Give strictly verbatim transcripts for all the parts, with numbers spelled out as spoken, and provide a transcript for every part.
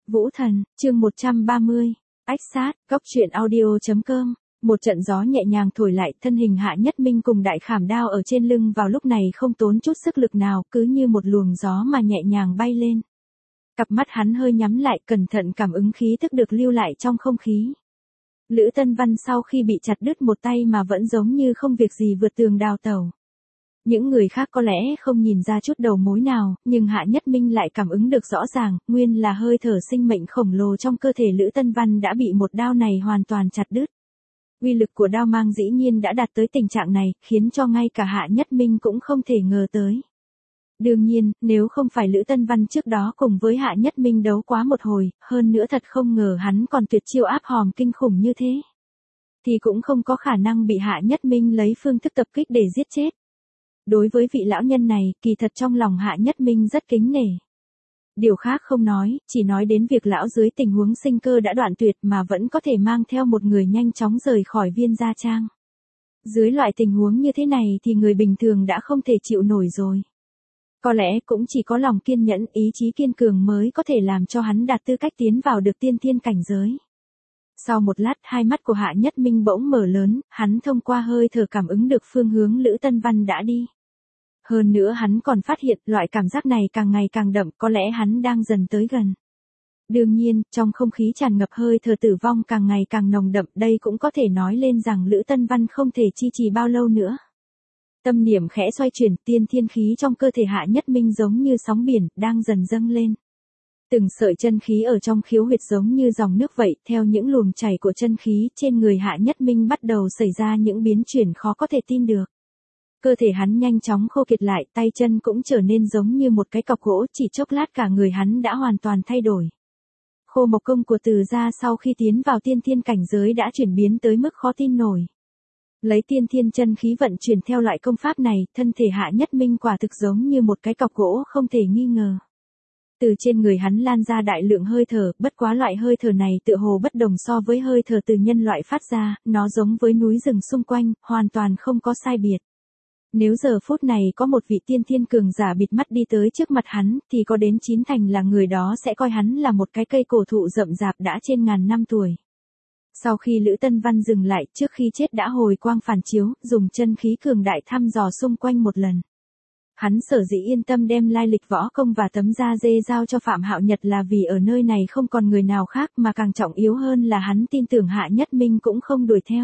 Vũ Thần, chương một trăm ba mươi. Ách sát, góc truyện audio.com. Một trận gió nhẹ nhàng thổi lại, thân hình Hạ Nhất Minh cùng đại khảm đao ở trên lưng vào lúc này không tốn chút sức lực nào, cứ như một luồng gió mà nhẹ nhàng bay lên. Cặp mắt hắn hơi nhắm lại, cẩn thận cảm ứng khí tức được lưu lại trong không khí. Lữ Tân Văn sau khi bị chặt đứt một tay mà vẫn giống như không việc gì vượt tường đào tẩu. Những người khác có lẽ không nhìn ra chút đầu mối nào, nhưng Hạ Nhất Minh lại cảm ứng được rõ ràng, nguyên là hơi thở sinh mệnh khổng lồ trong cơ thể Lữ Tân Văn đã bị một đao này hoàn toàn chặt đứt. Uy lực của đao mang dĩ nhiên đã đạt tới tình trạng này, khiến cho ngay cả Hạ Nhất Minh cũng không thể ngờ tới. Đương nhiên, nếu không phải Lữ Tân Văn trước đó cùng với Hạ Nhất Minh đấu quá một hồi, hơn nữa thật không ngờ hắn còn tuyệt chiêu áp hòm kinh khủng như thế, thì cũng không có khả năng bị Hạ Nhất Minh lấy phương thức tập kích để giết chết. Đối với vị lão nhân này, kỳ thật trong lòng Hạ Nhất Minh rất kính nể. Điều khác không nói, chỉ nói đến việc lão dưới tình huống sinh cơ đã đoạn tuyệt mà vẫn có thể mang theo một người nhanh chóng rời khỏi Viên Gia Trang. Dưới loại tình huống như thế này thì người bình thường đã không thể chịu nổi rồi. Có lẽ cũng chỉ có lòng kiên nhẫn, ý chí kiên cường mới có thể làm cho hắn đạt tư cách tiến vào được tiên thiên cảnh giới. Sau một lát, hai mắt của Hạ Nhất Minh bỗng mở lớn, hắn thông qua hơi thở cảm ứng được phương hướng Lữ Tân Văn đã đi. Hơn nữa hắn còn phát hiện loại cảm giác này càng ngày càng đậm, có lẽ hắn đang dần tới gần. Đương nhiên, trong không khí tràn ngập hơi thở tử vong càng ngày càng nồng đậm, đây cũng có thể nói lên rằng Lữ Tân Văn không thể chi trì bao lâu nữa. Tâm niệm khẽ xoay chuyển, tiên thiên khí trong cơ thể Hạ Nhất Minh giống như sóng biển, đang dần dâng lên. Từng sợi chân khí ở trong khiếu huyệt giống như dòng nước vậy, theo những luồng chảy của chân khí trên người Hạ Nhất Minh bắt đầu xảy ra những biến chuyển khó có thể tin được. Cơ thể hắn nhanh chóng khô kiệt lại, tay chân cũng trở nên giống như một cái cọc gỗ, chỉ chốc lát cả người hắn đã hoàn toàn thay đổi. Khô Mộc công của Từ gia sau khi tiến vào tiên thiên cảnh giới đã chuyển biến tới mức khó tin nổi. Lấy tiên thiên chân khí vận chuyển theo loại công pháp này, thân thể Hạ Nhất Minh quả thực giống như một cái cọc gỗ không thể nghi ngờ. Từ trên người hắn lan ra đại lượng hơi thở, bất quá loại hơi thở này tựa hồ bất đồng so với hơi thở từ nhân loại phát ra, nó giống với núi rừng xung quanh, hoàn toàn không có sai biệt. Nếu giờ phút này có một vị tiên thiên cường giả bịt mắt đi tới trước mặt hắn, thì có đến chín thành là người đó sẽ coi hắn là một cái cây cổ thụ rậm rạp đã trên ngàn năm tuổi. Sau khi Lữ Tân Văn dừng lại, trước khi chết đã hồi quang phản chiếu, dùng chân khí cường đại thăm dò xung quanh một lần. Hắn sở dĩ yên tâm đem lai lịch võ công và tấm da dê giao cho Phạm Hạo Nhật là vì ở nơi này không còn người nào khác, mà càng trọng yếu hơn là hắn tin tưởng Hạ Nhất Minh cũng không đuổi theo.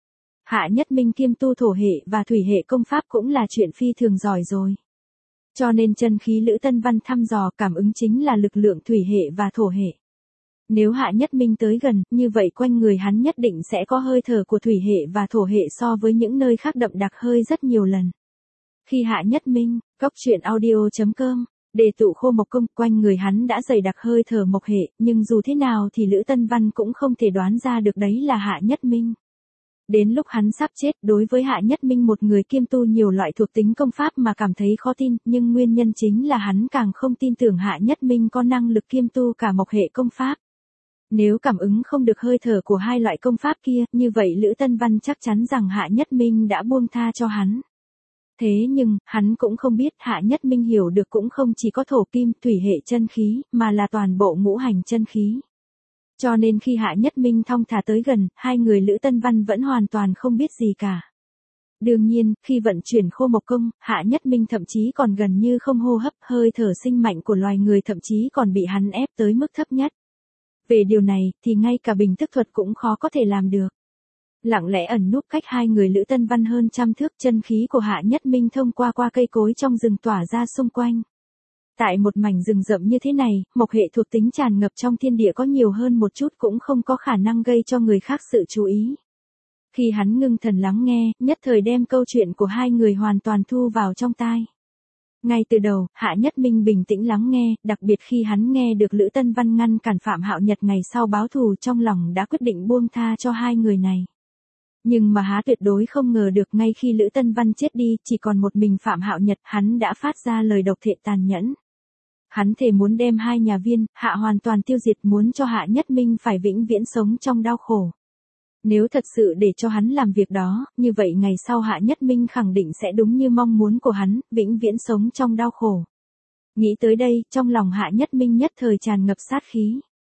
Hạ Nhất Minh kiêm tu thổ hệ và thủy hệ công pháp cũng là chuyện phi thường giỏi rồi. Cho nên chân khí Lữ Tân Văn thăm dò cảm ứng chính là lực lượng thủy hệ và thổ hệ. Nếu Hạ Nhất Minh tới gần, như vậy quanh người hắn nhất định sẽ có hơi thở của thủy hệ và thổ hệ so với những nơi khác đậm đặc hơi rất nhiều lần. Khi Hạ Nhất Minh, góc truyện audio.com, đề tụ Khô Mộc công, quanh người hắn đã dày đặc hơi thở mộc hệ, nhưng dù thế nào thì Lữ Tân Văn cũng không thể đoán ra được đấy là Hạ Nhất Minh. Đến lúc hắn sắp chết, đối với Hạ Nhất Minh một người kiêm tu nhiều loại thuộc tính công pháp mà cảm thấy khó tin, nhưng nguyên nhân chính là hắn càng không tin tưởng Hạ Nhất Minh có năng lực kiêm tu cả mộc hệ công pháp. Nếu cảm ứng không được hơi thở của hai loại công pháp kia, như vậy Lữ Tân Văn chắc chắn rằng Hạ Nhất Minh đã buông tha cho hắn. Thế nhưng, hắn cũng không biết Hạ Nhất Minh hiểu được cũng không chỉ có thổ kim, thủy hệ chân khí, mà là toàn bộ ngũ hành chân khí. Cho nên khi Hạ Nhất Minh thong thả tới gần, hai người Lữ Tân Văn vẫn hoàn toàn không biết gì cả. Đương nhiên, khi vận chuyển Khô Mộc công, Hạ Nhất Minh thậm chí còn gần như không hô hấp, hơi thở sinh mạnh của loài người thậm chí còn bị hắn ép tới mức thấp nhất. Về điều này, thì ngay cả bình thức thuật cũng khó có thể làm được. Lặng lẽ ẩn núp cách hai người Lữ Tân Văn hơn trăm thước, chân khí của Hạ Nhất Minh thông qua qua cây cối trong rừng tỏa ra xung quanh. Tại một mảnh rừng rậm như thế này, mộc hệ thuộc tính tràn ngập trong thiên địa có nhiều hơn một chút cũng không có khả năng gây cho người khác sự chú ý. Khi hắn ngưng thần lắng nghe, nhất thời đem câu chuyện của hai người hoàn toàn thu vào trong tai. Ngay từ đầu, Hạ Nhất Minh bình tĩnh lắng nghe, đặc biệt khi hắn nghe được Lữ Tân Văn ngăn cản Phạm Hạo Nhật ngày sau báo thù, trong lòng đã quyết định buông tha cho hai người này. Nhưng mà há tuyệt đối không ngờ được ngay khi Lữ Tân Văn chết đi, chỉ còn một mình Phạm Hạo Nhật, hắn đã phát ra lời độc thệ tàn nhẫn. Hắn thề muốn đem hai nhà Viên, Hạ hoàn toàn tiêu diệt, muốn cho Hạ Nhất Minh phải vĩnh viễn sống trong đau khổ. Nếu thật sự để cho hắn làm việc đó, như vậy ngày sau Hạ Nhất Minh khẳng định sẽ đúng như mong muốn của hắn, vĩnh viễn sống trong đau khổ. Nghĩ tới đây, trong lòng Hạ Nhất Minh nhất thời tràn ngập sát khí.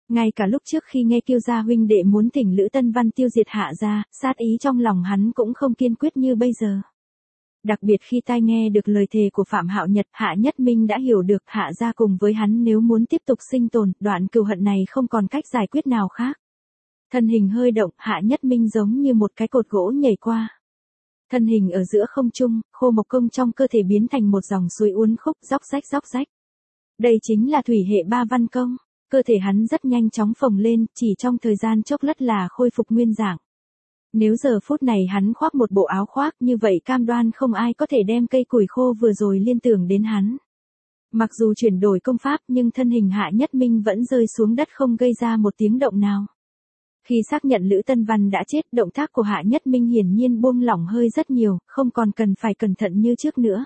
Ngay cả lúc trước khi nghe Kiêu gia huynh đệ muốn thỉnh Lữ Tân Văn tiêu diệt Hạ gia, sát ý trong lòng hắn cũng không kiên quyết như bây giờ. Đặc biệt khi tai nghe được lời thề của Phạm Hạo Nhật, Hạ Nhất Minh đã hiểu được Hạ gia cùng với hắn nếu muốn tiếp tục sinh tồn, đoạn cừu hận này không còn cách giải quyết nào khác. Thân hình hơi động, Hạ Nhất Minh giống như một cái cột gỗ nhảy qua. Thân hình ở giữa không trung, khô mộc công trong cơ thể biến thành một dòng suối uốn khúc, róc rách róc rách. Đây chính là thủy hệ ba văn công. Cơ thể hắn rất nhanh chóng phồng lên, chỉ trong thời gian chốc lát là khôi phục nguyên dạng. Nếu giờ phút này hắn khoác một bộ áo khoác như vậy cam đoan không ai có thể đem cây củi khô vừa rồi liên tưởng đến hắn. Mặc dù chuyển đổi công pháp nhưng thân hình Hạ Nhất Minh vẫn rơi xuống đất không gây ra một tiếng động nào. Khi xác nhận Lữ Tân Văn đã chết, động tác của Hạ Nhất Minh hiển nhiên buông lỏng hơi rất nhiều, không còn cần phải cẩn thận như trước nữa.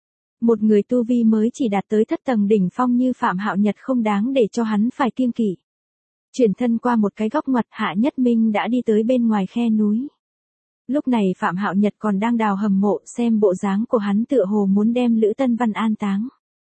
Một người tu vi mới chỉ đạt tới thất tầng đỉnh phong như Phạm Hạo Nhật không đáng để cho hắn phải kiêng kỵ. Chuyển thân qua một cái góc ngoặt, Hạ Nhất Minh đã đi tới bên ngoài khe núi. Lúc này Phạm Hạo Nhật còn đang đào hầm mộ, xem bộ dáng của hắn tựa hồ muốn đem Lữ Tân Văn an táng.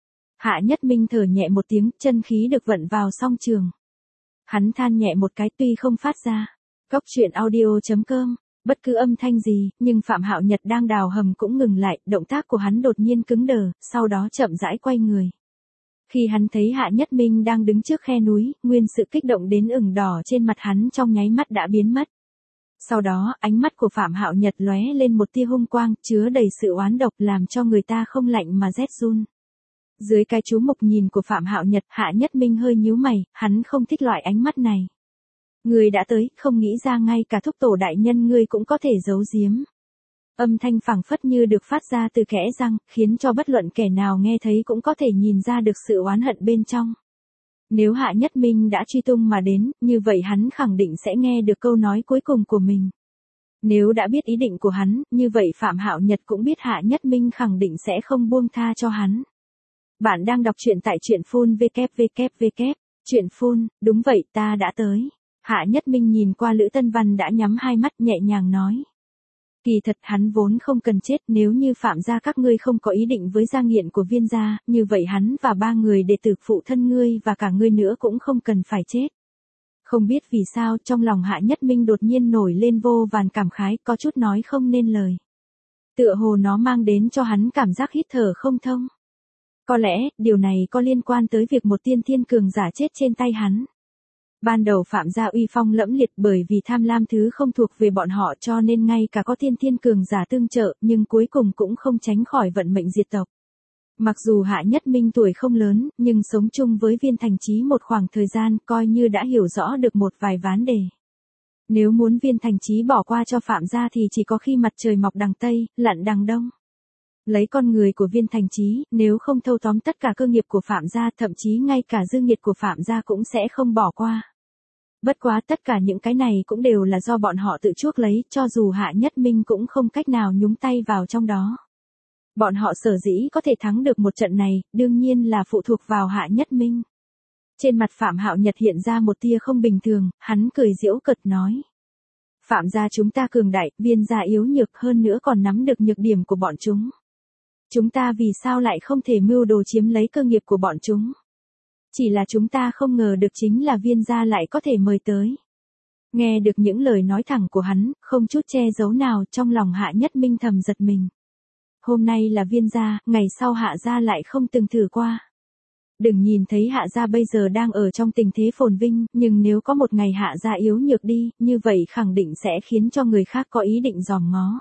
Hạ Nhất Minh thở nhẹ một tiếng, chân khí được vận vào song trường. Hắn than nhẹ một cái, tuy không phát ra. Cốc truyện audio chấm com, bất cứ âm thanh gì, nhưng Phạm Hạo Nhật đang đào hầm cũng ngừng lại, động tác của hắn đột nhiên cứng đờ, sau đó chậm rãi quay người. Khi hắn thấy Hạ Nhất Minh đang đứng trước khe núi, nguyên sự kích động đến ửng đỏ trên mặt hắn trong nháy mắt đã biến mất. Sau đó, ánh mắt của Phạm Hạo Nhật lóe lên một tia hung quang, chứa đầy sự oán độc làm cho người ta không lạnh mà rét run. Dưới cái chú mục nhìn của Phạm Hạo Nhật, Hạ Nhất Minh hơi nhíu mày, hắn không thích loại ánh mắt này. Ngươi đã tới, không nghĩ ra ngay cả thúc tổ đại nhân ngươi cũng có thể giấu giếm. Âm thanh phảng phất như được phát ra từ kẽ răng, khiến cho bất luận kẻ nào nghe thấy cũng có thể nhìn ra được sự oán hận bên trong. Nếu Hạ Nhất Minh đã truy tung mà đến, như vậy hắn khẳng định sẽ nghe được câu nói cuối cùng của mình. Nếu đã biết ý định của hắn, như vậy Phạm Hạo Nhật cũng biết Hạ Nhất Minh khẳng định sẽ không buông tha cho hắn. Bạn đang đọc truyện tại truyện phun vê kép vê kép vê kép, truyện phun, đúng vậy, ta đã tới. Hạ Nhất Minh nhìn qua Lữ Tân Văn đã nhắm hai mắt nhẹ nhàng nói. Kỳ thật hắn vốn không cần chết, nếu như Phạm gia các ngươi không có ý định với gia nghiện của Viên gia, như vậy hắn và ba người đệ tử phụ thân ngươi và cả ngươi nữa cũng không cần phải chết. Không biết vì sao trong lòng Hạ Nhất Minh đột nhiên nổi lên vô vàn cảm khái, có chút nói không nên lời. Tựa hồ nó mang đến cho hắn cảm giác hít thở không thông. Có lẽ, điều này có liên quan tới việc một tiên thiên cường giả chết trên tay hắn. Ban đầu Phạm gia uy phong lẫm liệt bởi vì tham lam thứ không thuộc về bọn họ cho nên ngay cả có tiên thiên cường giả tương trợ nhưng cuối cùng cũng không tránh khỏi vận mệnh diệt tộc. Mặc dù Hạ Nhất Minh tuổi không lớn, nhưng sống chung với Viên Thành Chí một khoảng thời gian coi như đã hiểu rõ được một vài vấn đề. Nếu muốn Viên Thành Chí bỏ qua cho Phạm gia thì chỉ có khi mặt trời mọc đằng Tây, lặn đằng Đông. Lấy con người của Viên Thành Chí, nếu không thâu tóm tất cả cơ nghiệp của Phạm gia, thậm chí ngay cả dư nghiệt của Phạm gia cũng sẽ không bỏ qua. Bất quá tất cả những cái này cũng đều là do bọn họ tự chuốc lấy, cho dù Hạ Nhất Minh cũng không cách nào nhúng tay vào trong đó. Bọn họ sở dĩ có thể thắng được một trận này, đương nhiên là phụ thuộc vào Hạ Nhất Minh. Trên mặt Phạm Hạo Nhật hiện ra một tia không bình thường, hắn cười giễu cợt nói. Phạm gia chúng ta cường đại, Viên gia yếu nhược, hơn nữa còn nắm được nhược điểm của bọn chúng. Chúng ta vì sao lại không thể mưu đồ chiếm lấy cơ nghiệp của bọn chúng? Chỉ là chúng ta không ngờ được chính là Viên gia lại có thể mời tới. Nghe được những lời nói thẳng của hắn, không chút che giấu nào, trong lòng Hạ Nhất Minh thầm giật mình. Hôm nay là Viên gia, ngày sau Hạ gia lại không từng thử qua. Đừng nhìn thấy Hạ gia bây giờ đang ở trong tình thế phồn vinh, nhưng nếu có một ngày Hạ gia yếu nhược đi, như vậy khẳng định sẽ khiến cho người khác có ý định dòm ngó.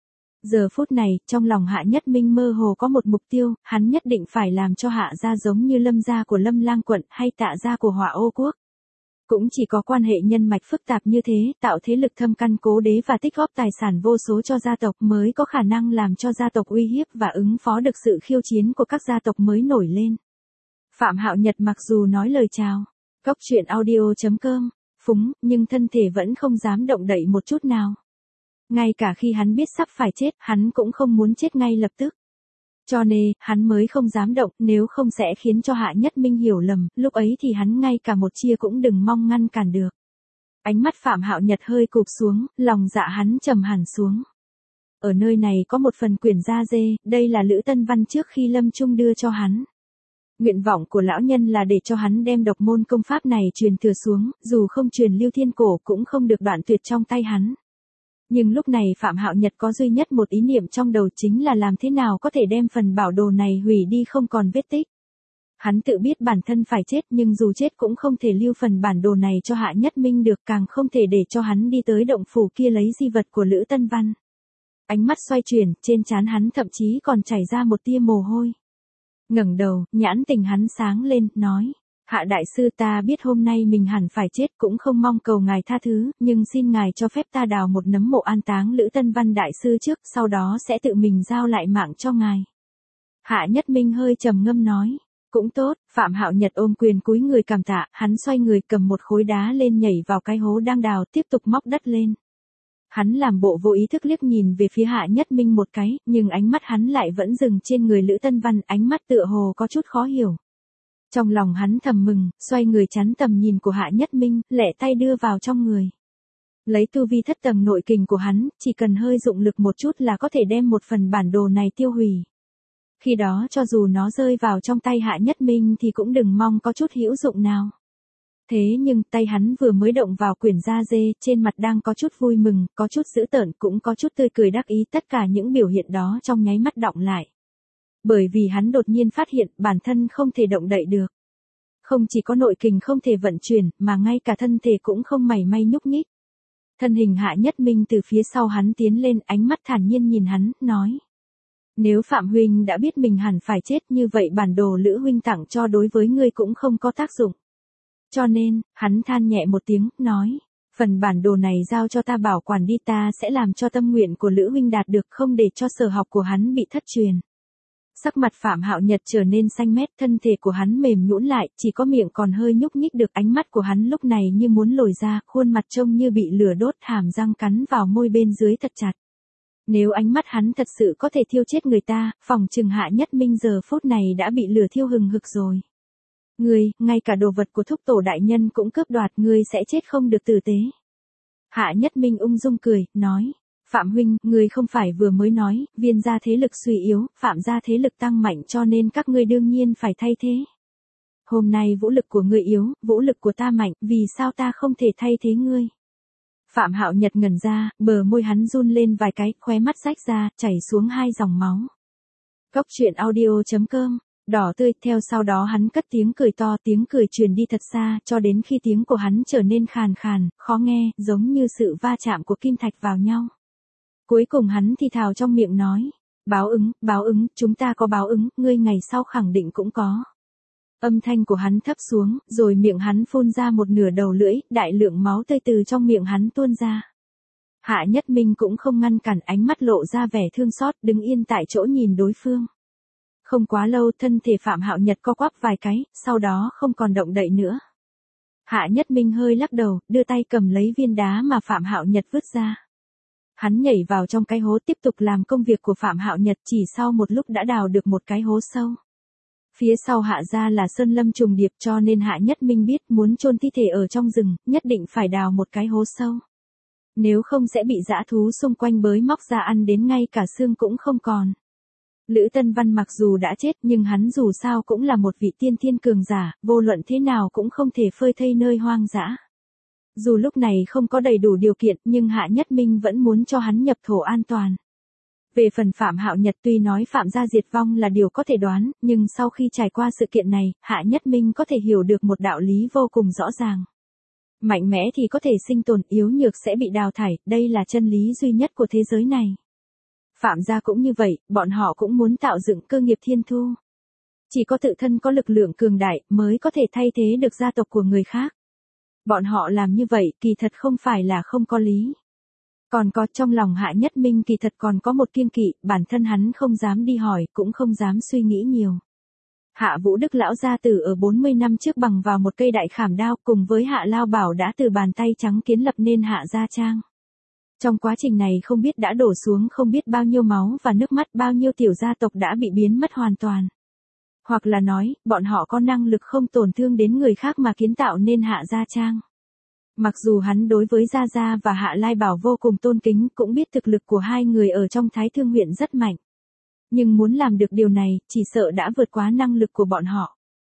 Giờ phút này, trong lòng Hạ Nhất Minh mơ hồ có một mục tiêu, hắn nhất định phải làm cho Hạ gia giống như Lâm gia của Lâm Lang quận hay Tạ gia của Hỏa Ô quốc. Cũng chỉ có quan hệ nhân mạch phức tạp như thế, tạo thế lực thâm căn cố đế và tích góp tài sản vô số cho gia tộc mới có khả năng làm cho gia tộc uy hiếp và ứng phó được sự khiêu chiến của các gia tộc mới nổi lên. Phạm Hạo Nhật mặc dù nói lời chào, cốc truyện audio chấm com, phúng, nhưng thân thể vẫn không dám động đậy một chút nào. Ngay cả khi hắn biết sắp phải chết, hắn cũng không muốn chết ngay lập tức. Cho nên, hắn mới không dám động, nếu không sẽ khiến cho Hạ Nhất Minh hiểu lầm, lúc ấy thì hắn ngay cả một chia cũng đừng mong ngăn cản được. Ánh mắt Phạm Hạo Nhật hơi cụp xuống, lòng dạ hắn trầm hẳn xuống. Ở nơi này có một phần quyển da dê, đây là Lữ Tân Văn trước khi lâm chung đưa cho hắn. Nguyện vọng của lão nhân là để cho hắn đem độc môn công pháp này truyền thừa xuống, dù không truyền lưu thiên cổ cũng không được đoạn tuyệt trong tay hắn. Nhưng lúc này Phạm Hạo Nhật có duy nhất một ý niệm trong đầu chính là làm thế nào có thể đem phần bảo đồ này hủy đi không còn vết tích. Hắn tự biết bản thân phải chết nhưng dù chết cũng không thể lưu phần bản đồ này cho Hạ Nhất Minh được, càng không thể để cho hắn đi tới động phủ kia lấy di vật của Lữ Tân Văn. Ánh mắt xoay chuyển, trên trán hắn thậm chí còn chảy ra một tia mồ hôi. Ngẩng đầu, nhãn tình hắn sáng lên, nói. Hạ đại sư, ta biết hôm nay mình hẳn phải chết, cũng không mong cầu ngài tha thứ, nhưng xin ngài cho phép ta đào một nấm mộ an táng Lữ Tân Văn đại sư trước, sau đó sẽ tự mình giao lại mạng cho ngài. Hạ Nhất Minh hơi trầm ngâm nói. Cũng tốt. Phạm Hạo Nhật ôm quyền cúi người cảm tạ, hắn xoay người cầm một khối đá lên nhảy vào cái hố đang đào, tiếp tục móc đất lên. Hắn làm bộ vô ý thức liếc nhìn về phía Hạ Nhất Minh một cái, nhưng ánh mắt hắn lại vẫn dừng trên người Lữ Tân Văn, ánh mắt tựa hồ có chút khó hiểu. Trong lòng hắn thầm mừng, xoay người chắn tầm nhìn của Hạ Nhất Minh, lẹ tay đưa vào trong người. Lấy tu vi thất tầng nội kình của hắn, chỉ cần hơi dụng lực một chút là có thể đem một phần bản đồ này tiêu hủy. Khi đó cho dù nó rơi vào trong tay Hạ Nhất Minh thì cũng đừng mong có chút hữu dụng nào. Thế nhưng tay hắn vừa mới động vào quyển da dê, trên mặt đang có chút vui mừng, có chút dữ tợn, cũng có chút tươi cười đắc ý, tất cả những biểu hiện đó trong nháy mắt đọng lại. Bởi vì hắn đột nhiên phát hiện bản thân không thể động đậy được. Không chỉ có nội kình không thể vận chuyển, mà ngay cả thân thể cũng không mảy may nhúc nhích. Thân hình Hạ Nhất Minh từ phía sau hắn tiến lên, ánh mắt thản nhiên nhìn hắn, nói. Nếu Phạm huynh đã biết mình hẳn phải chết như vậy bản đồ Lữ huynh tặng cho đối với ngươi cũng không có tác dụng. Cho nên, hắn than nhẹ một tiếng, nói, phần bản đồ này giao cho ta bảo quản đi, ta sẽ làm cho tâm nguyện của Lữ huynh đạt được, không để cho sở học của hắn bị thất truyền. Sắc mặt Phạm Hạo Nhật trở nên xanh mét, thân thể của hắn mềm nhũn lại, chỉ có miệng còn hơi nhúc nhích được, ánh mắt của hắn lúc này như muốn lồi ra, khuôn mặt trông như bị lửa đốt, hàm răng cắn vào môi bên dưới thật chặt. Nếu ánh mắt hắn thật sự có thể thiêu chết người ta, phòng chừng Hạ Nhất Minh giờ phút này đã bị lửa thiêu hừng hực rồi. Ngươi, ngay cả đồ vật của thúc tổ đại nhân cũng cướp đoạt, ngươi sẽ chết không được tử tế. Hạ Nhất Minh ung dung cười, nói, Phạm huynh, ngươi không phải vừa mới nói, Viên gia thế lực suy yếu, Phạm gia thế lực tăng mạnh cho nên các ngươi đương nhiên phải thay thế. Hôm nay vũ lực của ngươi yếu, vũ lực của ta mạnh, vì sao ta không thể thay thế ngươi? Phạm Hạo Nhật ngẩn ra, bờ môi hắn run lên vài cái, khóe mắt rách ra, chảy xuống hai dòng máu. Cốc truyện audio chấm com, đỏ tươi, theo sau đó hắn cất tiếng cười to, tiếng cười truyền đi thật xa, cho đến khi tiếng của hắn trở nên khàn khàn, khó nghe, giống như sự va chạm của kim thạch vào nhau. Cuối cùng hắn thì thào trong miệng nói, báo ứng, báo ứng, chúng ta có báo ứng, ngươi ngày sau khẳng định cũng có. Âm thanh của hắn thấp xuống, rồi miệng hắn phun ra một nửa đầu lưỡi, đại lượng máu tươi từ trong miệng hắn tuôn ra. Hạ Nhất Minh cũng không ngăn cản, ánh mắt lộ ra vẻ thương xót, đứng yên tại chỗ nhìn đối phương. Không quá lâu, thân thể Phạm Hạo Nhật co quắp vài cái, sau đó không còn động đậy nữa. Hạ Nhất Minh hơi lắc đầu, đưa tay cầm lấy viên đá mà Phạm Hạo Nhật vứt ra. Hắn nhảy vào trong cái hố tiếp tục làm công việc của Phạm Hạo Nhật, chỉ sau một lúc đã đào được một cái hố sâu. Phía sau Hạ gia là sơn lâm trùng điệp cho nên Hạ Nhất Minh biết muốn chôn thi thể ở trong rừng, nhất định phải đào một cái hố sâu. Nếu không sẽ bị dã thú xung quanh bới móc ra ăn đến ngay cả xương cũng không còn. Lữ Tân Văn mặc dù đã chết nhưng hắn dù sao cũng là một vị tiên thiên cường giả, vô luận thế nào cũng không thể phơi thây nơi hoang dã. Dù lúc này không có đầy đủ điều kiện nhưng Hạ Nhất Minh vẫn muốn cho hắn nhập thổ an toàn. Về phần Phạm Hạo Nhật, tuy nói Phạm gia diệt vong là điều có thể đoán, nhưng sau khi trải qua sự kiện này, Hạ Nhất Minh có thể hiểu được một đạo lý vô cùng rõ ràng. Mạnh mẽ thì có thể sinh tồn, yếu nhược sẽ bị đào thải, đây là chân lý duy nhất của thế giới này. Phạm gia cũng như vậy, bọn họ cũng muốn tạo dựng cơ nghiệp thiên thu. Chỉ có tự thân có lực lượng cường đại mới có thể thay thế được gia tộc của người khác. Bọn họ làm như vậy kỳ thật không phải là không có lý. Còn có trong lòng Hạ Nhất Minh kỳ thật còn có một kiêng kỵ, bản thân hắn không dám đi hỏi, cũng không dám suy nghĩ nhiều. Hạ Vũ Đức lão gia tử ở bốn mươi năm trước bằng vào một cây đại khảm đao cùng với Hạ Lao Bảo đã từ bàn tay trắng kiến lập nên Hạ Gia Trang. Trong quá trình này không biết đã đổ xuống không biết bao nhiêu máu và nước mắt, bao nhiêu tiểu gia tộc đã bị biến mất hoàn toàn. Hoặc là nói, bọn họ có năng lực không tổn thương đến người khác mà kiến tạo nên Hạ Gia Trang. Mặc dù hắn đối với Gia Gia và Hạ Lai Bảo vô cùng tôn kính, cũng biết thực lực của hai người ở trong Thái Thương huyện rất mạnh. Nhưng muốn làm được điều này, chỉ sợ đã vượt quá năng lực của bọn họ.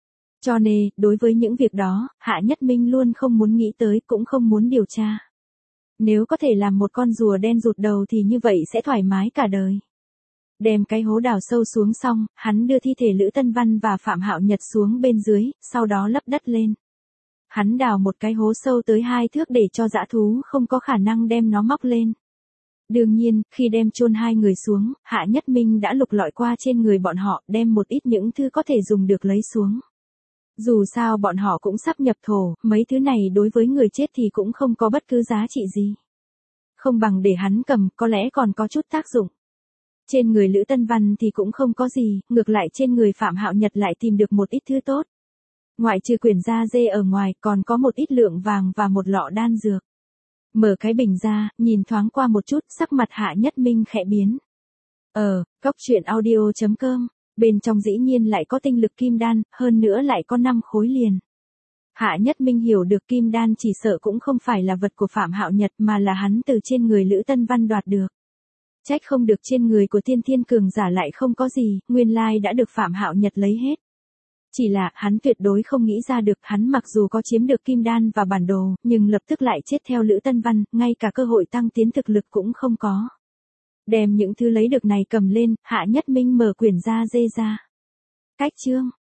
Cho nên, đối với những việc đó, Hạ Nhất Minh luôn không muốn nghĩ tới cũng không muốn điều tra. Nếu có thể làm một con rùa đen rụt đầu thì như vậy sẽ thoải mái cả đời. Đem cái hố đào sâu xuống xong, hắn đưa thi thể Lữ Tân Văn và Phạm Hạo Nhật xuống bên dưới, sau đó lấp đất lên. Hắn đào một cái hố sâu tới hai thước để cho dã thú không có khả năng đem nó móc lên. Đương nhiên, khi đem chôn hai người xuống, Hạ Nhất Minh đã lục lọi qua trên người bọn họ, đem một ít những thứ có thể dùng được lấy xuống. Dù sao bọn họ cũng sắp nhập thổ, mấy thứ này đối với người chết thì cũng không có bất cứ giá trị gì. Không bằng để hắn cầm, có lẽ còn có chút tác dụng. Trên người Lữ Tân Văn thì cũng không có gì, ngược lại trên người Phạm Hạo Nhật lại tìm được một ít thứ tốt. Ngoại trừ quyển da dê ở ngoài còn có một ít lượng vàng và một lọ đan dược. Mở cái bình ra, nhìn thoáng qua một chút, sắc mặt Hạ Nhất Minh khẽ biến. Ờ, cóc truyện audio chấm com, bên trong dĩ nhiên lại có tinh lực kim đan, hơn nữa lại có năm khối liền. Hạ Nhất Minh hiểu được kim đan chỉ sợ cũng không phải là vật của Phạm Hạo Nhật mà là hắn từ trên người Lữ Tân Văn đoạt được. Trách không được trên người của tiên thiên cường giả lại không có gì, nguyên lai đã được Phạm Hạo Nhật lấy hết. Chỉ là, hắn tuyệt đối không nghĩ ra được, hắn mặc dù có chiếm được kim đan và bản đồ, nhưng lập tức lại chết theo Lữ Tân Văn, ngay cả cơ hội tăng tiến thực lực cũng không có. Đem những thứ lấy được này cầm lên, Hạ Nhất Minh mở quyển da dê ra. Cách chương